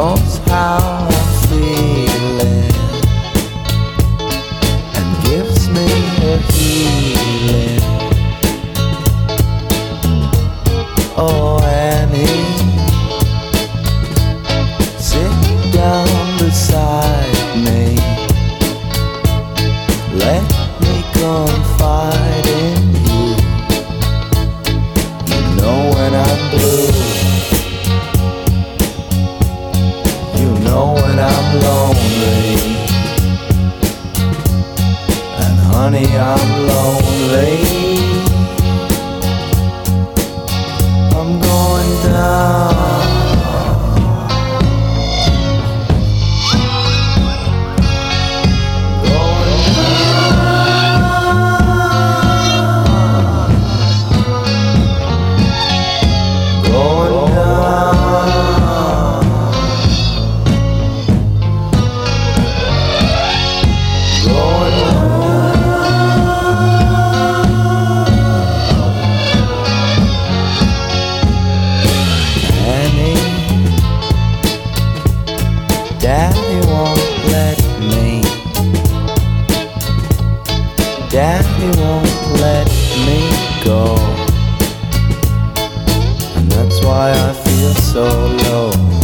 knows how I'm feeling and gives me a healing. Oh Annie, sit down beside me. Let me confide in you. You know when I'm blue, you know when I'm lonely, and honey I'm lonely. I'm going down. Daddy won't let me. Daddy won't let me go. And that's why I feel so low.